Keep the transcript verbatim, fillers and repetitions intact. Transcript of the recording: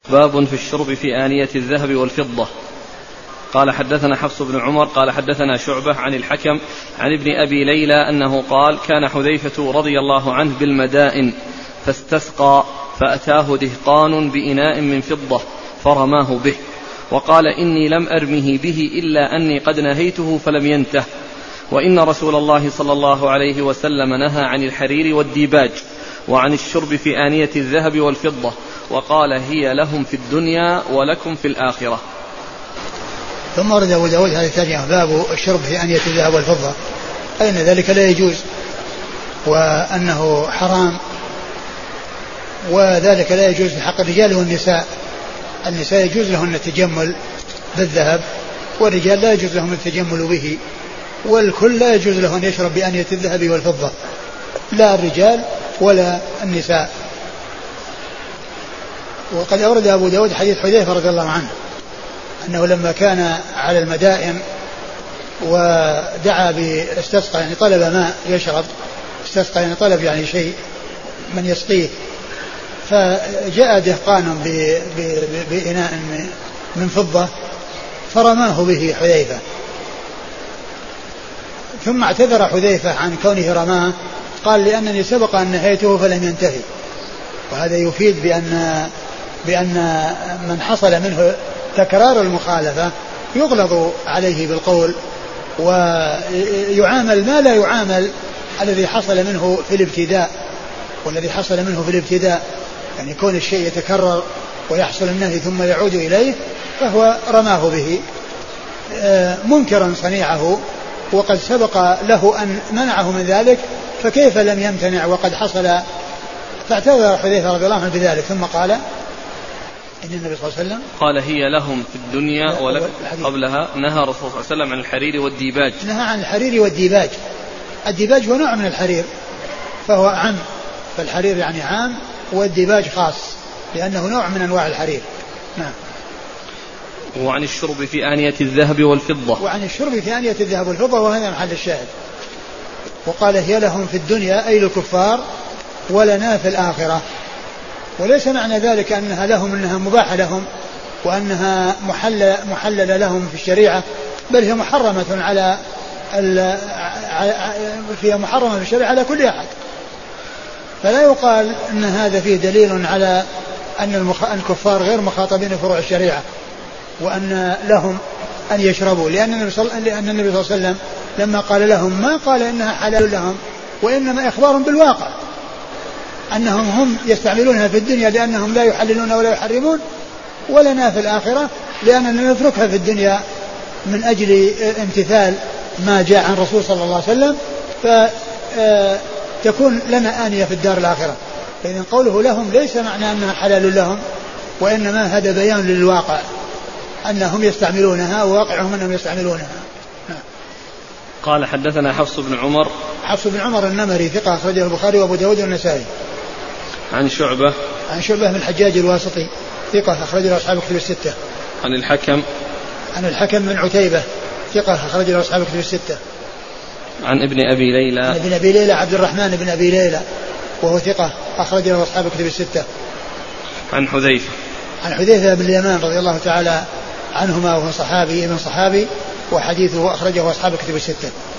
باب في الشرب في آنية الذهب والفضة. قال حدثنا حفص بن عمر قال حدثنا شعبة عن الحكم عن ابن أبي ليلى أنه قال كان حذيفة رضي الله عنه بالمدائن فاستسقى فأتاه دهقان بإناء من فضة فرماه به وقال إني لم أرمه به إلا أني قد نهيته فلم ينته، وإن رسول الله صلى الله عليه وسلم نهى عن الحرير والديباج وعن الشرب في آنية الذهب والفضة وقال هي لهم في الدنيا ولكم في الآخرة. ثم ورد أبو داود هذه الترجمة باب الشرب في آنية الذهب والفضة، أين ذلك لا يجوز وأنه حرام، وذلك لا يجوز في حق الرجال والنساء. النساء يجوز لهن التجمل بالذهب والرجال لا يجوز لهم التجمل به، والكل لا يجوز له أن يشرب بآنية الذهب والفضة، لا الرجال ولا النساء. وقد أورد أبو داود حديث حذيفة رضي الله عنه أنه لما كان على المدائن ودعا باستسقى يعني طلب ماء يشرب، استسقى يعني طلب يعني شيء من يسقيه، فجاء دهقان بإناء من فضة فرماه به حذيفة، ثم اعتذر حذيفة عن كونه رماه، قال لأنني سبق أن نهيته فلم ينتهي. وهذا يفيد بأن بأن من حصل منه تكرار المخالفة يغلظ عليه بالقول ويعامل ما لا يعامل الذي حصل منه في الابتداء، والذي حصل منه في الابتداء يعني كون الشيء يتكرر ويحصل النهي ثم يعود إليه فهو رماه به منكرا صنيعه، وقد سبق له أن منعه من ذلك، فكيف لم يمتنع وقد حصل؟ فاعتذر حذيفة رضي الله عنه بذلك، ثم قال إن النبي صلى الله عليه وسلم قال هي لهم في الدنيا ولكم. قبلها نهى الرسول صلى الله عليه وسلم عن الحرير والديباج. نهى عن الحرير والديباج. الديباج هو نوع من الحرير فهو عام، فالحرير يعني عام والديباج خاص لأنه نوع من أنواع الحرير. نعم. وعن الشرب في آنية الذهب والفضة. وعن الشرب في آنية الذهب والفضة، وهذا محل الشاهد. وقال هي لهم في الدنيا أي الكفار ولنا في الآخرة، وليس معنى ذلك أنها لهم أنها مباحة لهم وأنها محلل محللة لهم في الشريعة، بل هي محرمة على فيها محرمة في الشريعة على كل أحد. فلا يقال أن هذا فيه دليل على أن الكفار غير مخاطبين في فروع الشريعة وأن لهم أن يشربوا، لأن النبي صلى الله عليه وسلم لما قال لهم ما قال إنها حلال لهم، وإنما إخبار بالواقع أنهم هم يستعملونها في الدنيا لأنهم لا يحللون ولا يحرمون، ولنا في الآخرة لأننا نتركها في الدنيا من أجل امتثال ما جاء عن الرسول صلى الله عليه وسلم، فتكون لنا آنية في الدار الآخرة. فإذن قوله لهم ليس معنى أنها حلال لهم، وإنما هذا بيان للواقع أنهم يستعملونها وواقعهم أنهم يستعملونها. قال حدثنا حفص بن عمر. حفص بن عمر النمري ثقة أخرجه البخاري وأبو داود والنسائي. عن شعبة. عن شعبة من الحجاج الواسطي ثقة أخرجه أصحاب الكتب الستة. عن الحكم. عن الحكم من عتيبة ثقة أخرجه أصحاب الكتب الستة. عن ابن أبي ليلى. عن ابن أبي ليلى عبد الرحمن بن أبي ليلى وهو ثقة أخرجه أصحاب الكتب الستة. عن حذيفة. عن حذيفة بن اليمان رضي الله تعالى عنهما وهو صحابي من صحابي، وحديثه أخرجه أصحاب الكتب الستة.